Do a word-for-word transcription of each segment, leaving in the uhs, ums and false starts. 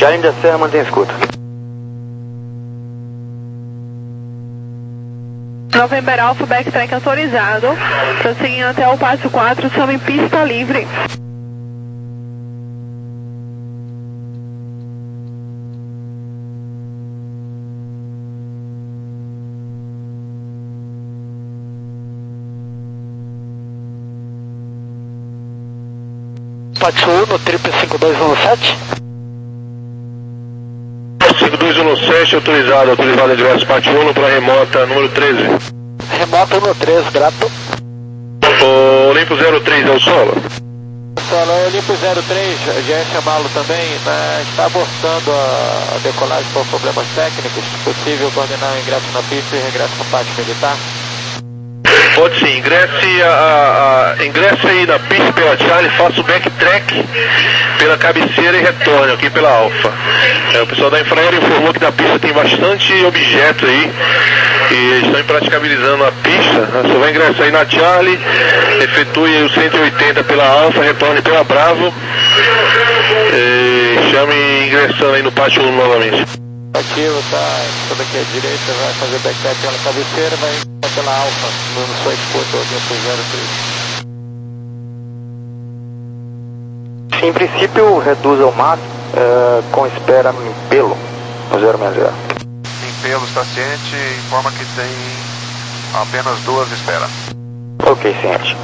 Charlie da Serra, mantém escuta. November Alpha, backtrack autorizado. Prosseguindo até o passo quatro, estamos em pista livre. Pato um no triplo cinco dois um sete. cinco dois um sete, autorizado, autorizado adverso Pato um para remota número treze. Remota número treze, grato. O Olimpo zero três é o solo? Solo, o Olimpo zero três, já é chamá-lo também, né, está abortando a, a decolagem por problemas técnicos, possível coordenar o ingresso na pista e regresso no pátio militar? Pode sim, ingresse, a, a, ingresse aí na pista pela Charlie, faça o backtrack pela cabeceira e retorne aqui pela Alfa. É, o pessoal da Infraero informou que na pista tem bastante objeto aí e eles estão impraticabilizando a pista. Você vai ingressar aí na Charlie, efetue aí o cento e oitenta pela Alfa, retorne pela Bravo e chame ingressando aí no pátio um novamente. Ativo, tá, toda aqui à direita, vai fazer backtrack pela cabeceira, vai pela Alfa, no seu exposto Olimpo zero três. Em princípio, reduz ao máximo, é, com espera em pelo, no zero seis zero. Em pelo, está ciente, informa que tem apenas duas esperas. Ok, ciente.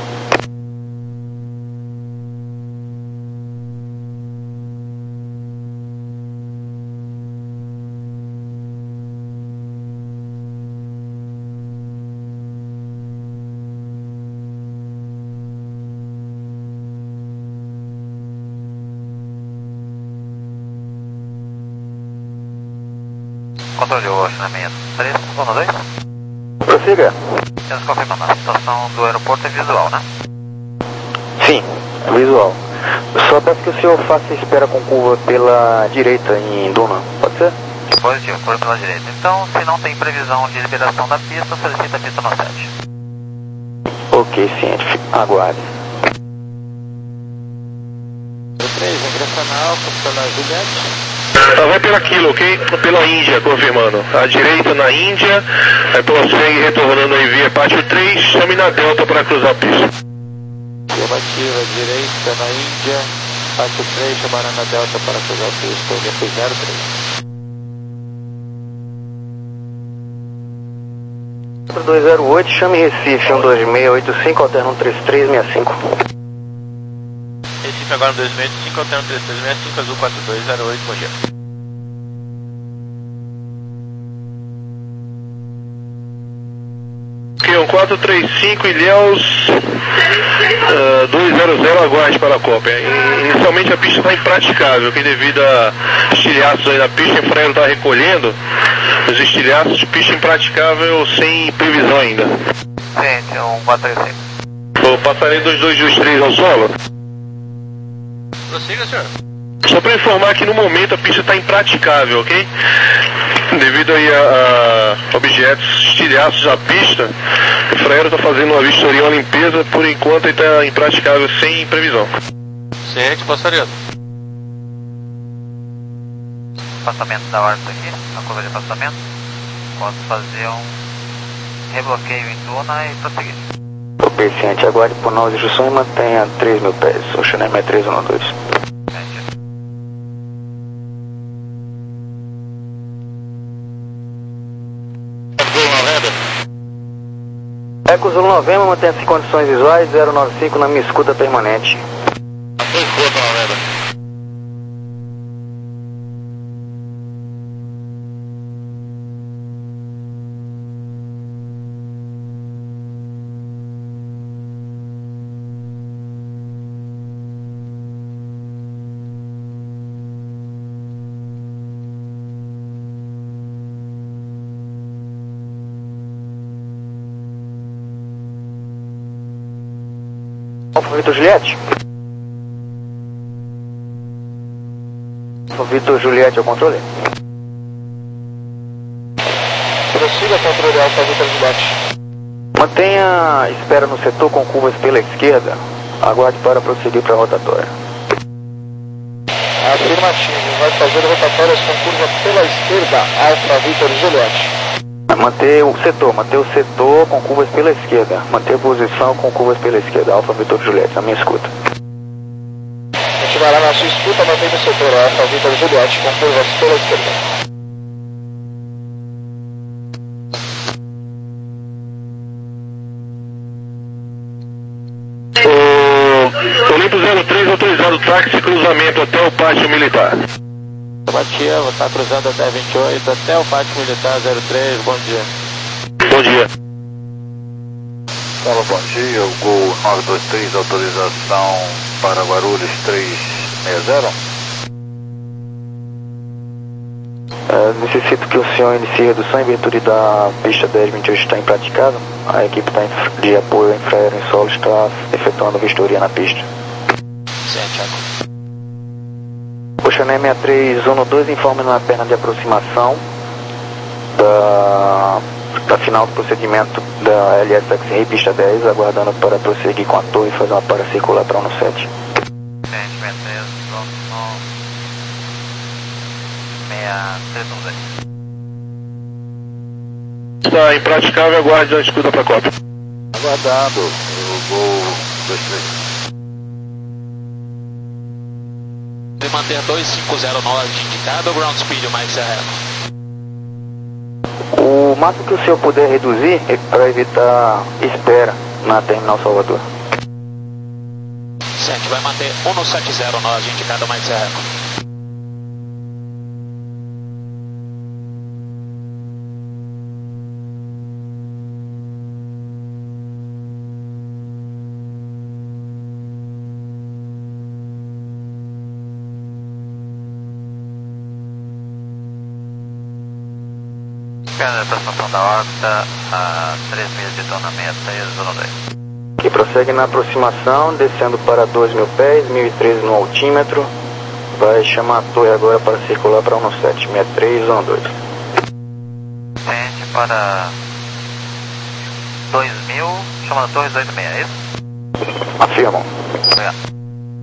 Controle o acionamento três ponto dois. Prossiga. Estamos confirmando, a situação do aeroporto é visual, né? Sim, visual. Só peço que o senhor faça espera com curva pela direita em Duna, pode ser? Positivo, curva pela direita. Então, se não tem previsão de liberação da pista, solicita a pista no sete. Ok, ciente. Aguarde. três, ingressa na Alfa, pela Juliette. Tá, vai pela Kilo, ok? Pela Índia, confirmando. À direita na Índia, aí prossegue retornando aí via pátio três, chame na Delta para cruzar a pista. Afirmativa, direita na Índia, pátio três, chamará na Delta para cruzar a pista, Olimpo zero três. dois zero oito, chame Recife, um dois seis oito cinco, alterna um três três seis cinco. Recife agora um dois seis oito cinco, alterna um três três seis cinco, azul quatro dois zero oito, bom dia. um quatro três cinco, Ilhéus uh, dois zero zero, aguarde para a Copa. Inicialmente a pista está impraticável, que devido a estilhaços aí na pista, a Infraero está recolhendo os estilhaços de pista impraticável sem previsão ainda. Gente, um quatro três cinco. Eu passarei dois dois dois três ao solo. Prossiga, senhor. Só para informar que no momento a pista está impraticável, ok? Devido aí a, a objetos estilhaços na pista, o Infraero está fazendo uma vistoria, uma limpeza, por enquanto ele está impraticável sem previsão. Ciente, passaria. Afastamento da órbita aqui, na curva de afastamento. Posso fazer um rebloqueio em Duna e prosseguir. Ok, ciente. Aguarde por novas instruções e mantenha três mil pés. O Chanel é três um dois. Eco Zulu Novembro, mantenha-se em condições visuais, zero nove cinco na minha escuta permanente. Escuta, Novembro. Alfa Vitor Juliette. Alfa Vitor Juliette ao controle. Prossiga, controle Alfa Vitor Juliette. Mantenha espera no setor com curvas pela esquerda. Aguarde para prosseguir para a rotatória. Afirmativo, vai fazer rotatórias com curva pela esquerda, Alfa Vitor Juliette. Manter o setor, manter o setor com curvas pela esquerda. Manter a posição com curvas pela esquerda, Alfa Vitor Juliette, na minha escuta. Continuará na sua escuta, mantendo o setor, Alfa Vitor Juliette, com curvas pela esquerda. O Olimpo zero três autorizado táxi cruzamento até o pátio militar. Batia, você está cruzando até vinte e oito, até o pátio militar zero três, bom dia. Bom dia. Fala, bom dia, o Gol nove dois três, autorização para Guarulhos trezentos e sessenta. É, necessito que o senhor inicie redução em virtude da pista dez vinte e oito está impraticável. A equipe tá em, de apoio infraero em solo está efetuando vistoria na pista. Certo, Thiago. Oxané sessenta e três um dois informe na perna de aproximação da, da final do procedimento da L S X R pista dez, aguardando para prosseguir com a torre e fazer uma paracircular para um sete. sessenta e três, sessenta e três um dois. Está impraticável, aguarde a escuta para a cópia. Aguardando, o Gol dois três. Manter dois cinco zero nove indicado, ground speed, o Mike Serra. O máximo que o senhor puder reduzir é para evitar espera na terminal Salvador. Certo, vai manter um sete zero nove indicado, Mike Serra. Aproximação da órbita a três milhas de tona sessenta e três um dois. Que prossegue na aproximação, descendo para dois mil pés, mil e treze no altímetro. Vai chamar a torre agora para circular para um sete sessenta e três um dois. Tente para dois mil, chamando a torre dois oito seis, é isso? Afirmam. Obrigado.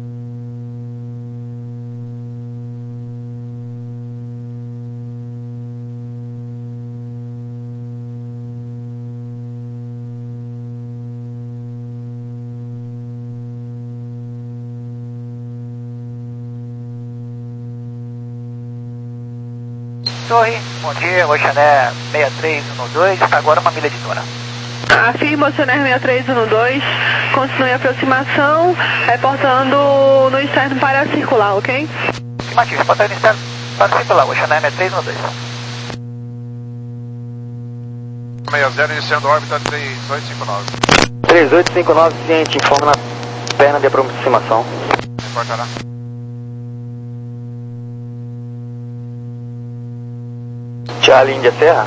Torre, bom dia, Oxané sessenta e três um dois, está agora uma milha de tona. Afirma, Oxané sessenta e três um dois, continue a aproximação, reportando no externo para circular, ok? Afirmativo, reportando no externo para circular, Oxané sessenta e três um dois. sessenta, iniciando órbita três oito cinco nove. três oito cinco nove, ciente, informe na perna de aproximação. Reportará. Charlie Índia Serra.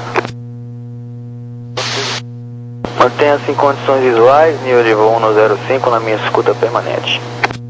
Mantenha-se em condições visuais, nível de voo no zero cinco na minha escuta permanente.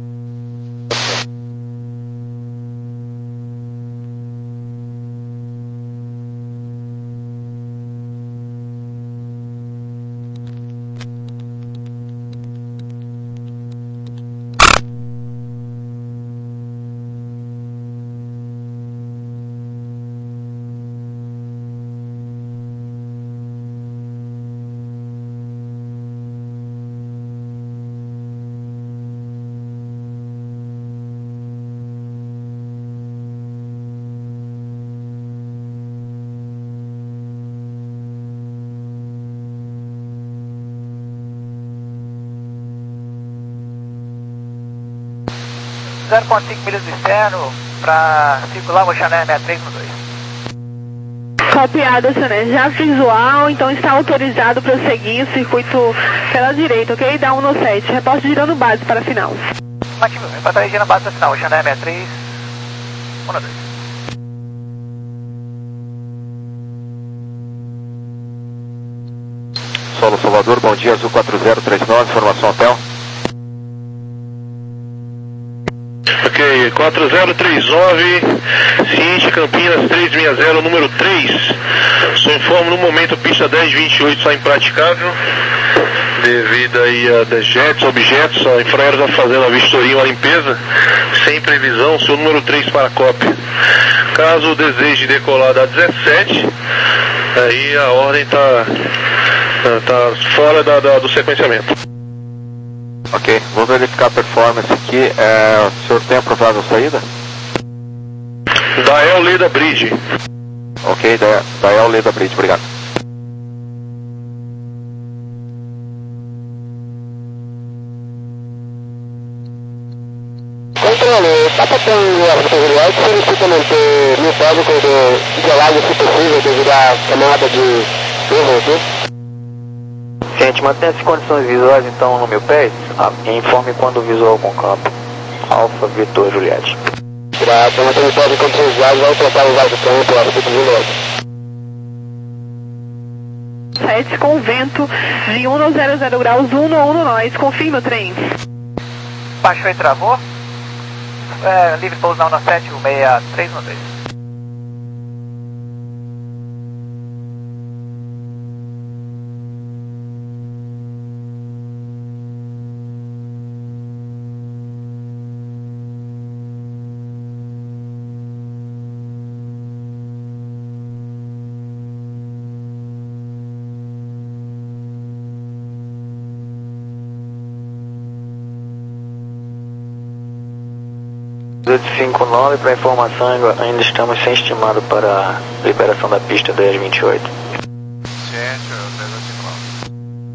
zero ponto cinco milhas do externo para circular, Oxané sessenta e três um dois. Copiado, Oxané. Já visual, então está autorizado a prosseguir o circuito pela direita, ok? Dá um no sete. Reporte girando base para a final. Afirmativo, reportaria girando base para a final, Oxané sessenta e três um dois. Solo Salvador, bom dia, Azul quatro zero três nove, formação hotel. Ok, quatro zero três nove, Ciente Campinas trezentos e sessenta, número três. Só informo no momento pista dez vinte e oito está impraticável, devido aí a dejetos, objetos, a infraero está fazendo a vistoria e uma limpeza. sem previsão, seu número três para cópia. Caso deseje decolar da dezessete, aí a ordem está tá fora da, da, do sequenciamento. Ok, vou verificar a performance aqui. É, o senhor tem a provável saída? Dael Leda Bridge. Ok, da, Dael Leda Bridge, obrigado. Controle, está passando a possibilidade de solicita manter mil público de isolagem se possível devido à camada de erro aqui. Gente, mantenha as condições visuais então no meu pé e informe quando o visual com campo. Alfa Vitor Juliette. Graças, mantendo o pé de condições visuais, vai trocar o vaso do campo, Alfa Vitor Juliette. sete com vento de um zero zero graus, um no um no nós, confirma o trem. Baixou e travou. É, livre pouso na sete um seis três um três. dezoito cinquenta e nove, para informação, ainda estamos sem estimado para a liberação da pista dez vinte e oito. Ciente, dezoito cinquenta e nove.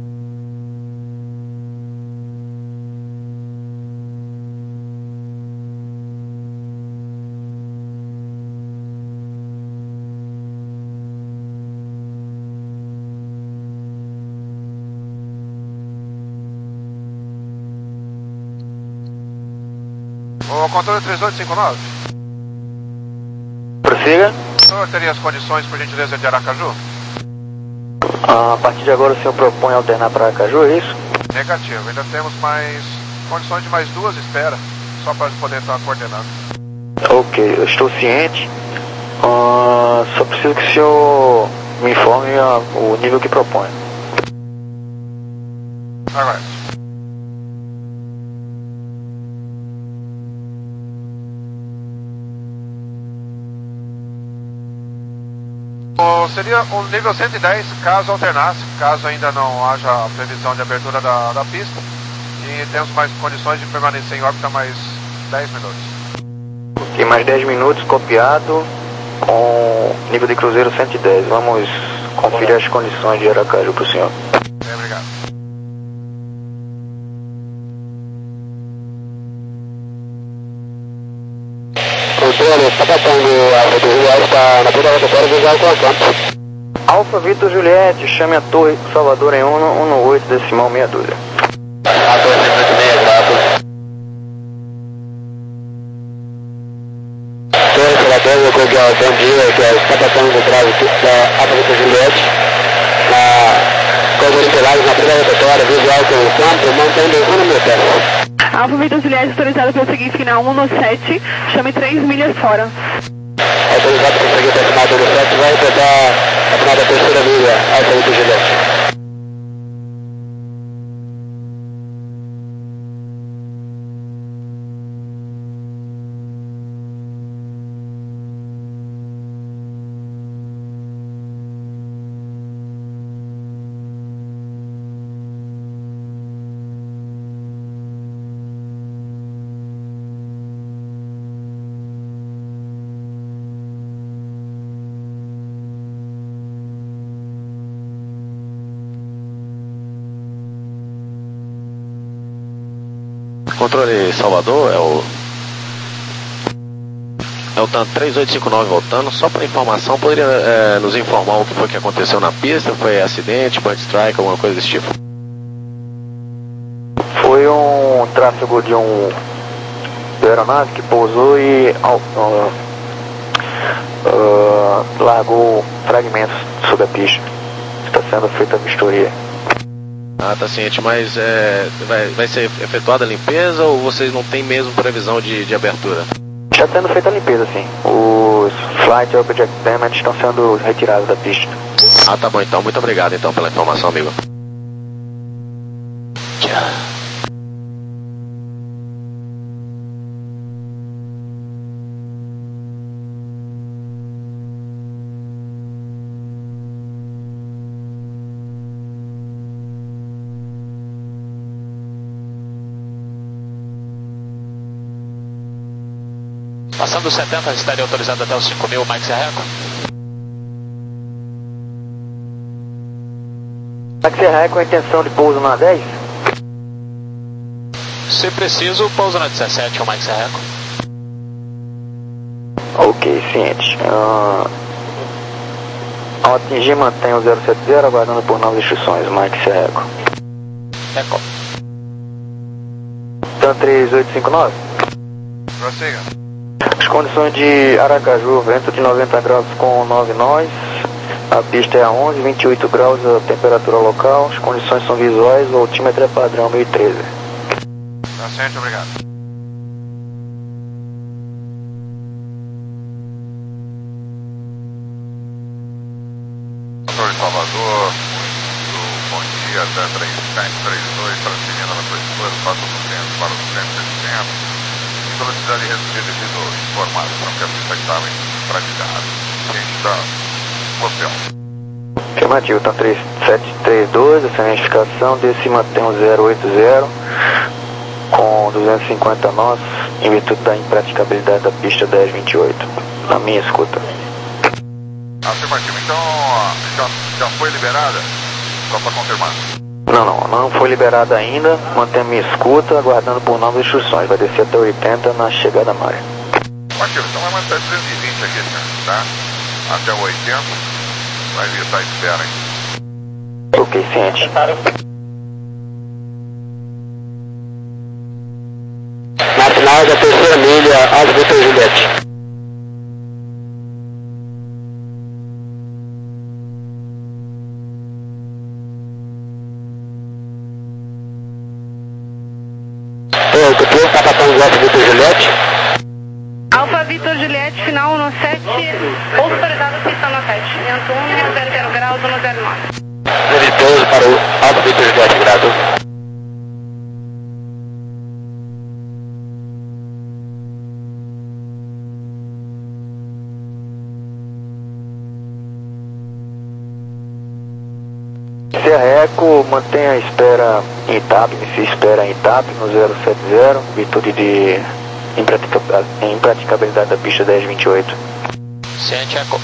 O controle três oito cinco nove. Prossiga. O senhor teria as condições, por gentileza, de Aracaju? Ah, a partir de agora o senhor propõe alternar para Aracaju, é isso? Negativo, ainda temos mais condições de mais duas esperas, só para poder estar coordenando. Ok, eu estou ciente. Ah, só preciso que o senhor me informe a, o nível que propõe. Agora. O, seria o nível cento e dez, caso alternasse, caso ainda não haja a previsão de abertura da, da pista. E temos mais condições de permanecer em órbita mais dez minutos. Ok, mais dez minutos copiado com nível de cruzeiro cento e dez. Vamos conferir as condições de Aracaju para o senhor. Bem, obrigado. Controle, está passando a Alfa Vitor Juliette, está na ponta da rotatória visual com a campo. Alfa Vitor Juliette, chame a torre Salvador em um no oito decimal meia dúzia. A torre cento e oitenta e seis, graças. Torre Salvador, eu coloquei o bom dia, que está passando no trânsito da Alfa Vitor Juliette, na Coisa de Interlagos, na ponta da rotatória visual com o campo, mantendo um no meu pé. Alfa Vitor Juliette autorizado para seguir final um no sete, chame três milhas fora. Autorizado para seguir até o final do sete, vai tentar a final da terceira milha, Alfa Vitor Juliette. Controle Salvador, é o é o TAN três oito cinco nove voltando. Só para informação, poderia é, nos informar o que foi que aconteceu na pista? Foi acidente, bird strike, alguma coisa desse tipo? Foi um tráfego de um de aeronave que pousou e uh, uh, largou fragmentos sobre a pista. Está sendo feita a vistoria. Ah, tá ciente, mas é, vai, vai ser efetuada a limpeza ou vocês não têm mesmo previsão de, de abertura? Está sendo feita a limpeza, sim. Os Flight Object Damage estão sendo retirados da pista. Ah, tá bom então. Muito obrigado então pela informação, amigo. Tchau. Passando os setenta, estaria autorizado até os cinco mil, Mike Serreco. Mike Serreco, com a intenção de pouso na dez? Se preciso, pouso na dezessete, o Mike Serreco. Ok, ciente. Uh, ao atingir, mantenha o zero sete zero, aguardando por novas instruções, Mike Serreco. Eco. Tan três oito cinco nove. Prossiga. As condições de Aracaju, vento de noventa graus com nove nós, a pista é a onze, vinte e oito graus a temperatura local, as condições são visuais, o altímetro é padrão mil e treze. Tá certo, obrigado. Doutor de Salvador, muito bom dia, até três três dois, transferindo a prefeitura, passa do centro para o centro de centro, em velocidade reduzida devido à informação que a pista estava praticada. A gente está no hotel. Afirmativo, tá três sete três dois, essa é a identificação, desse mantém o zero oito zero, com duzentos e cinquenta nós, em virtude da impraticabilidade da pista dez vinte e oito, na minha escuta. Afirmativo, então já, já foi liberada? Só para confirmar. Não, não, não foi liberada ainda, mantém a minha escuta, aguardando por novas instruções, vai descer até oitenta na chegada à maré. Aqui, então vai manter trezentos e vinte aqui, tá? Até o oitenta, vai vir, tá, espera, hein? Ok, ciente. Na final da terceira milha, Alfa Vitor Juliette. Oi, Tutu, tá passando o Alfa Vitor Juliette? Alfa Vitor Juliette, final no sete, autorizado pista no sete, vento um, zero zero graus, no zero nove. zero doze para o Alfa Vitor Juliette, grado. Serreco, mantenha a espera em T A P, se espera em T A P no zero sete zero, virtude de impraticabilidade da pista dez vinte e oito. Ciente, Eco.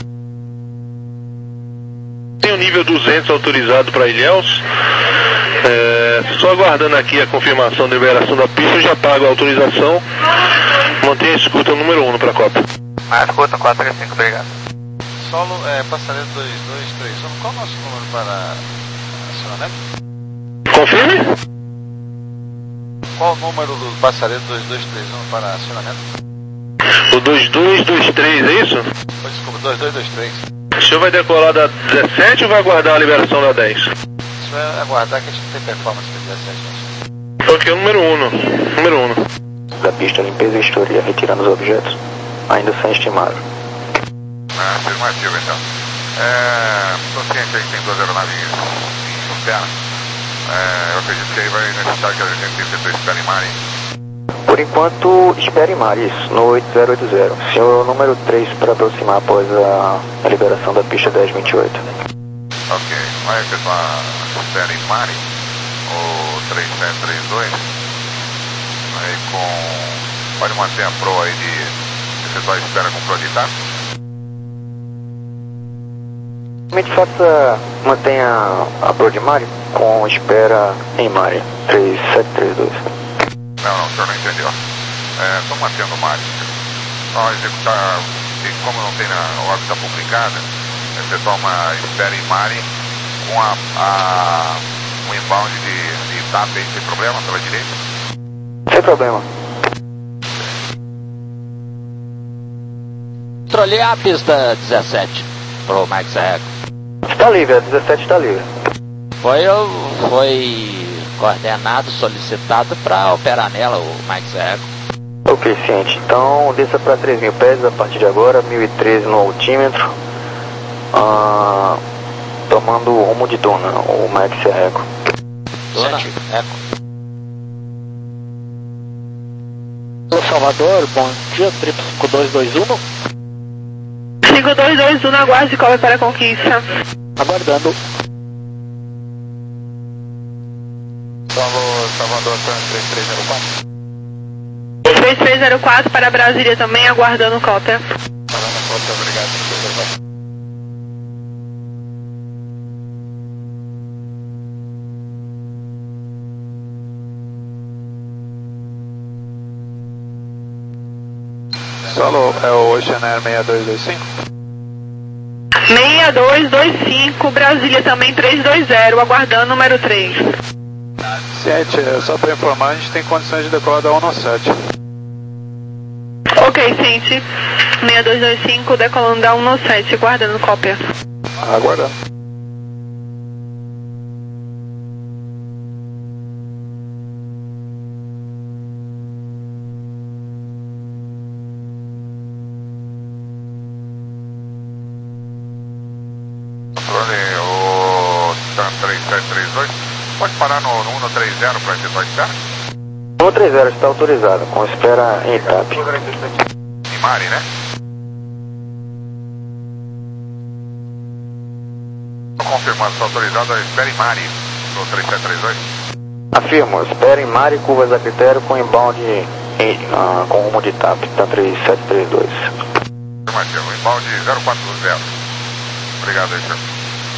Tem o nível duzentos autorizado para Ilhéus. É, só aguardando aqui a confirmação da liberação da pista, eu já pago a autorização. Mantenha a escuta número um para a Copa. Mais escuta, quatro três cinco, obrigado. Solo, é, passaredo dois dois três um, qual é o nosso número para acionamento? Confirme? Qual o número do passaredo dois dois três um para acionamento? O dois dois dois três, é isso? Oh, desculpa, dois dois dois três. O senhor vai decolar da dezessete ou vai aguardar a liberação da dez? Isso é aguardar que a gente não tem performance para dezessete, não. Ok, o número um. Número um. Da pista, limpeza e vistoria, retirando os objetos, ainda sem estimável. Ah, afirmativo, então. É, estou ciente aí que tem duas aeronaves em terra. É, eu acredito que aí vai necessitar que a gente espere em mar, hein? Por enquanto, espere em mar, isso, no oito zero oito zero. Senhor número três para aproximar após a, a liberação da pista dez vinte e oito. Ok, vai efetuar espera em mar, o três sete três dois. Aí com... pode manter a pro aí de efetuar espera com pro de T A P. Faça, mantenha a Pro de Mari com espera em Mari, três sete três dois. Não, não, o senhor não entendeu. Estou é, mantendo o Mari. Só executar, e como não tem na órbita publicada, efetuar uma espera em Mari com a, a, um inbound de, de T A P aí, sem problema, pela direita? Sem problema. Controlei a pista dezessete pro Mike Serreco. Está livre, a dezessete está livre. Foi, foi coordenado, solicitado para operar nela o Mike Serreco. Ok, ciente. Então desça para três mil pés a partir de agora, mil e treze no altímetro. Ah, tomando o rumo de Duna, o Mike Serreco. Duna, Eco. Salvador, bom dia, triplo cinco dois dois um. cinco dois dois um, aguarde, cobre para a conquista. Aguardando. Salvador, Salvador, três três zero quatro. três três zero quatro para Brasília também, aguardando cópia. Obrigado. Solo, é o Oceanair seis dois dois cinco? seis dois dois cinco, Brasília também três dois zero, aguardando número três. Ciente, só para informar, a gente tem condições de decolar da um sete. Ok, Ciente, seis dois dois cinco, decolando da um sete, aguardando cópia. Aguardando. O TAM três sete três dois, pode parar no, no um três zero para efetuar espera? um três zero está autorizado, com espera em T A P. Em Mari, né? Estou confirmando, está autorizado a espera em Mari no três sete três dois? Afirmo, espera em Mari, curvas a critério com inbound em, uh, com rumo de T A P, TAM três sete três dois. Afirmativo, inbound zero quatro zero. Obrigado aí, senhor.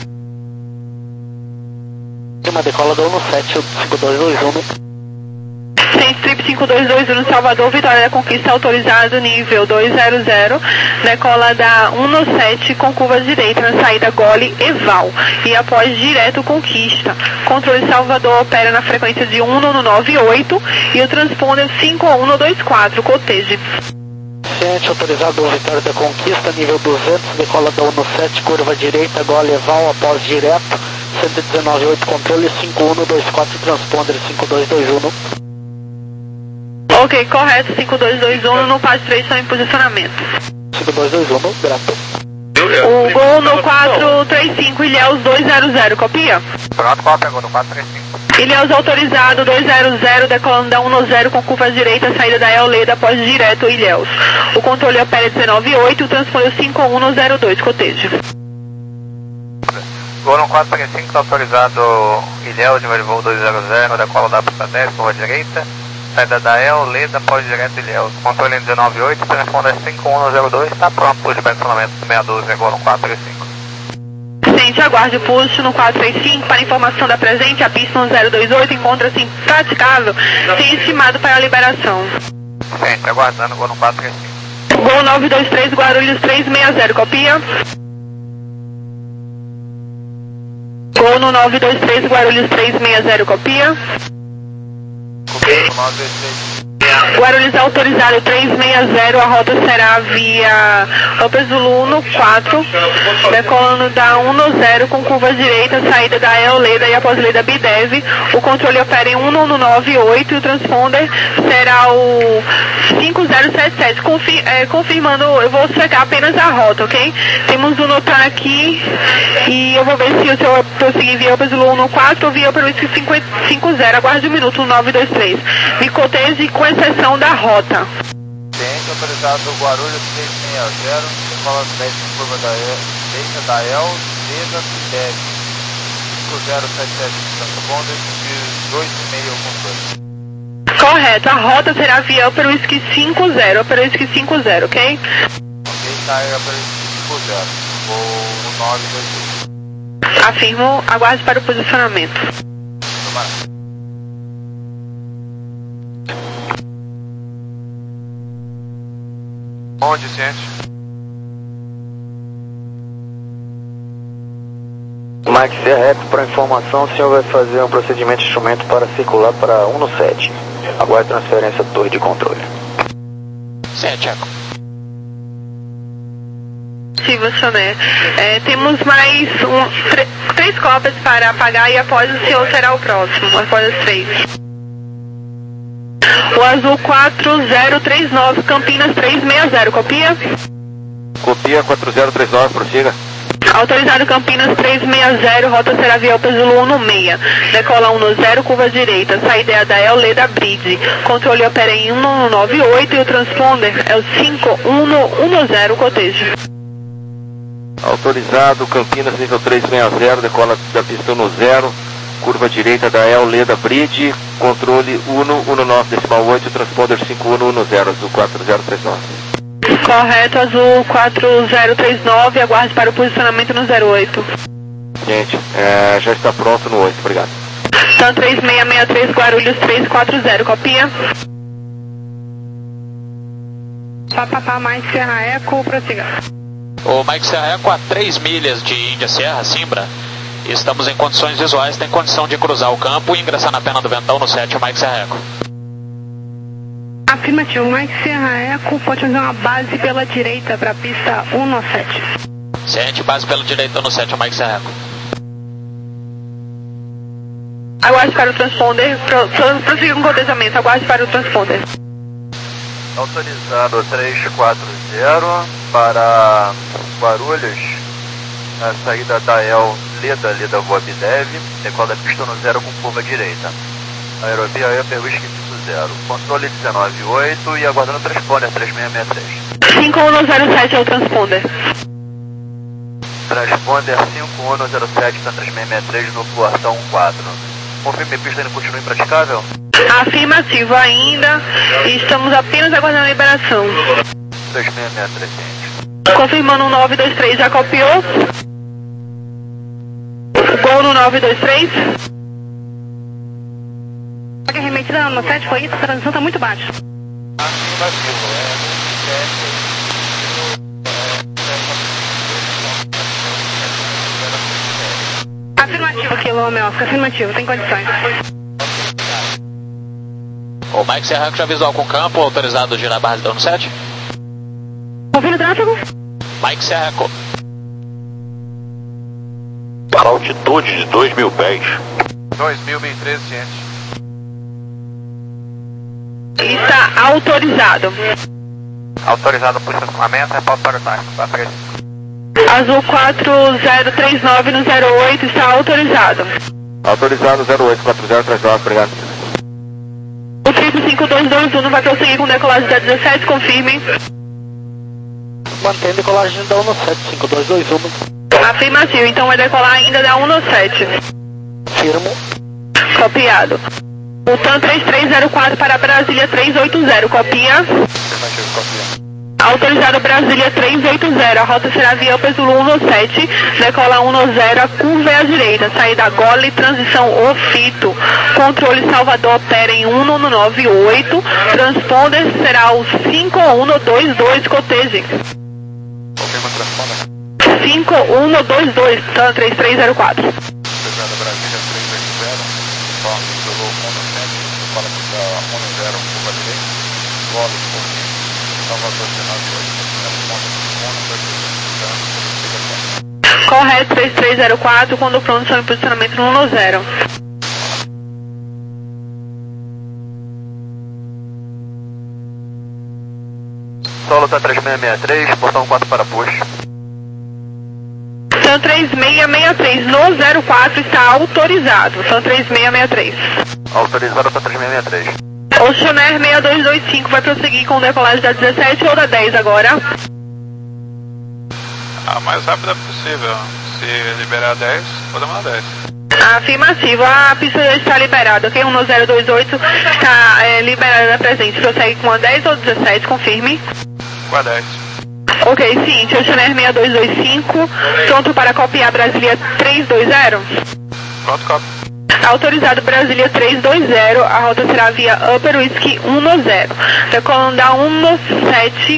Uma decola do um sete cinco dois dois um. Trip cinco dois dois um, Salvador, Vitória da Conquista, autorizado, nível dois zero zero, decola da um sete com curva direita na saída Gole Eval e após direto Conquista. Controle Salvador opera na frequência de um no nove oito e o transponder cinco um dois quatro, coteje. Ciente, autorizado Vitória da Conquista, nível duzentos, decola da um sete, curva direita, Gole Eval, após direto, cento e dezenove ponto oito, controle cinco um dois quatro, transponder cinco dois dois um. Ok, correto, cinco dois dois um, no fase três estão em posicionamento. cinco dois dois um, grato. O gol no quatro três cinco, Ilhéus dois zero zero, copia? Pronto, cópia, gol no quatro três cinco. Ilhéus autorizado, dois zero zero, decolando da um zero com curva direita, saída da Eoleda após direto Ilhéus. O controle opera dezenove oito, o transponder cinco um zero dois, cotejo. Gol no quatro três cinco, está autorizado Ilhéus, nível de voo dois zero zero, decola da pista dez, curva direita. Saída da E L, Leda, pós direto Ilhéus. Controle dezenove oito, transponder cinco um zero dois, está pronto para o dimensionamento seis doze, agora no quatro três cinco. Ciente, aguarde o pulso no quatro três cinco. Para informação da presente, a pista no zero dois oito encontra-se impraticável, sem estimado para a liberação. Ciente, aguardando, gol no quatro três cinco. Gol nove dois três, Guarulhos três seis zero, copia? Gol no nove dois três, Guarulhos três seis zero, copia? Guarulhos autorizado três seis zero, a rota será via Upper Zulu no quatro, decolando da um zero com curva direita, saída da Eoleda e após Leda Bidev. O controle opera em um no nove oito e o transponder será o cinco zero sete sete. Confir, é, confirmando, eu vou checar apenas a rota, ok? Temos o notar aqui e eu vou ver se o senhor prosseguir via Upper Zulu no quatro ou via Upper Whisky cinco zero. Aguarde um minuto, nove dois três. Me coteje com exceção da rota. Ciente, autorizado Guarulhos seis seis zero, decola dez curva da direita da E L, Leda Bidev, cinco zero sete sete, transponder de dois e meio controle. Correto, a rota será via Upper Whisky cinco zero, Upper Whisky cinco zero, ok? Ok, tá aí Upper Whisky cinco zero, vou nove dois três. Afirmo, aguarde para o posicionamento. Tomara. Onde, Ciente? Mike, se é reto para informação, o senhor vai fazer um procedimento de instrumento para circular para um sete. Aguarde transferência da torre de controle. Ciente, Eco. Sim, senhor. É, temos mais um, tr três cópias para apagar e após o senhor será o próximo, após as três. O azul quatro zero três nove, Campinas três seis zero, copia? Copia quatro zero três nove, prossiga. Autorizado Campinas três seis zero, rota será via Upper Zulu um seis. Decola um zero, curva direita, saída da Eoleda Bridge. Controle opera em um nove oito e o transponder é o cinco um um zero, cotejo. Autorizado Campinas nível três seis zero, decola da pista um zero, curva direita da El Leda Bridge, controle um um nove decimal oito, transponder cinco um um zero, azul quatro zero três nove. Correto, azul quatro zero três nove, aguarde para o posicionamento no zero oito. Gente, é, já está pronto no oito, obrigado. Tan três seis seis três, Guarulhos três quatro zero, copia. Papapá, Mike Serra Eco, prossiga. O Mike Serra Eco a três milhas de Índia Serra, Simbra. Estamos em condições visuais, tem condição de cruzar o campo e ingressar na pena do Ventão no sete, o Mike Serra Eco. Afirmativo, Mike Serra Eco, pode fazer uma base pela direita para a pista um no sete. Ciente, base pela direita no sete, o Mike Serra Eco. Aguarde para o transponder, pro, pro, prossiga com o cotejamento, aguarde para o transponder. Autorizado três quatro zero para Guarulhos, na saída da El Leda, Leda Rua Bidev, decola da pista no zero com curva direita. Aerovia Upper Whisky Piso zero, controle dezenove oito e aguardando o transponder três seis seis três. cinco um zero sete é o transponder. Transponder cinco um zero sete, tá três seis seis três no portão quatro. Confirme, pista ainda continua impraticável? Afirmativo ainda, estamos apenas aguardando a liberação. três seis seis três, gente. Confirmando o nove dois três, já copiou? Gol no nove dois três. A remetida no sete foi isso, a transição está muito baixa. Afirmativo, quilômetro, afirmativo, tem condições. O Mike Serra já visual com campo, autorizado a girar a base no sete. Confirma o tráfego? Mike Serra. Para altitude de dois mil pés. dois mil, bem treze, gente. Está autorizado. Autorizado por estacionamento, repórter para o táxi. Vai para Azul quatro zero três nove no zero oito, está autorizado. Autorizado zero oito quatro zero três nove, obrigado. O triplo cinco dois dois um vai prosseguir com decolagem da dezessete, confirme. Mantém decolagem da um no sete, cinco dois dois um. Afirmativo, então vai decolar ainda da um no sete. Firmo. Copiado. O Tan três três zero quatro para Brasília três oito zero, copia. Afirmativo, copia. Autorizado Brasília três oito zero, a rota será via Upper Zulu um no sete, decola um no zero, a curva é à direita, saída Gole, transição Ofito, controle Salvador opera em um no nove oito, transponder será o cinco um dois dois, coteje. Confirma transponder. cinco um dois dois, Tan três três zero quatro. Autorizado Brasília três oito zero, informe Zulu um no sete, fala que está um no zero, curva direita, Gole, Ofito. Salvador dezenove oito, Correto, três três zero quatro, quando pronto, são em posicionamento no um no zero. Solo tá três seis seis três, portão quatro para push. São três seis seis três, no zero quatro está autorizado, são três seis seis três. Autorizado tá três seis seis três. Oceanair seis dois dois cinco vai prosseguir com decolagem da dezessete ou da dez agora? A mais rápida possível. Se liberar dez, podemos a dez. Afirmativo, a pista já está liberada, ok? um no zero dois oito está é, liberada da presente. Prossegue com a dez ou dezessete, confirme. Com a dez. Ok, seguinte, Oceanair seis dois dois cinco, pronto para copiar Brasília três dois zero? Pronto, copia. Autorizado Brasília três dois zero, a rota será via Upper Whisky um no zero. Decolando da um no sete.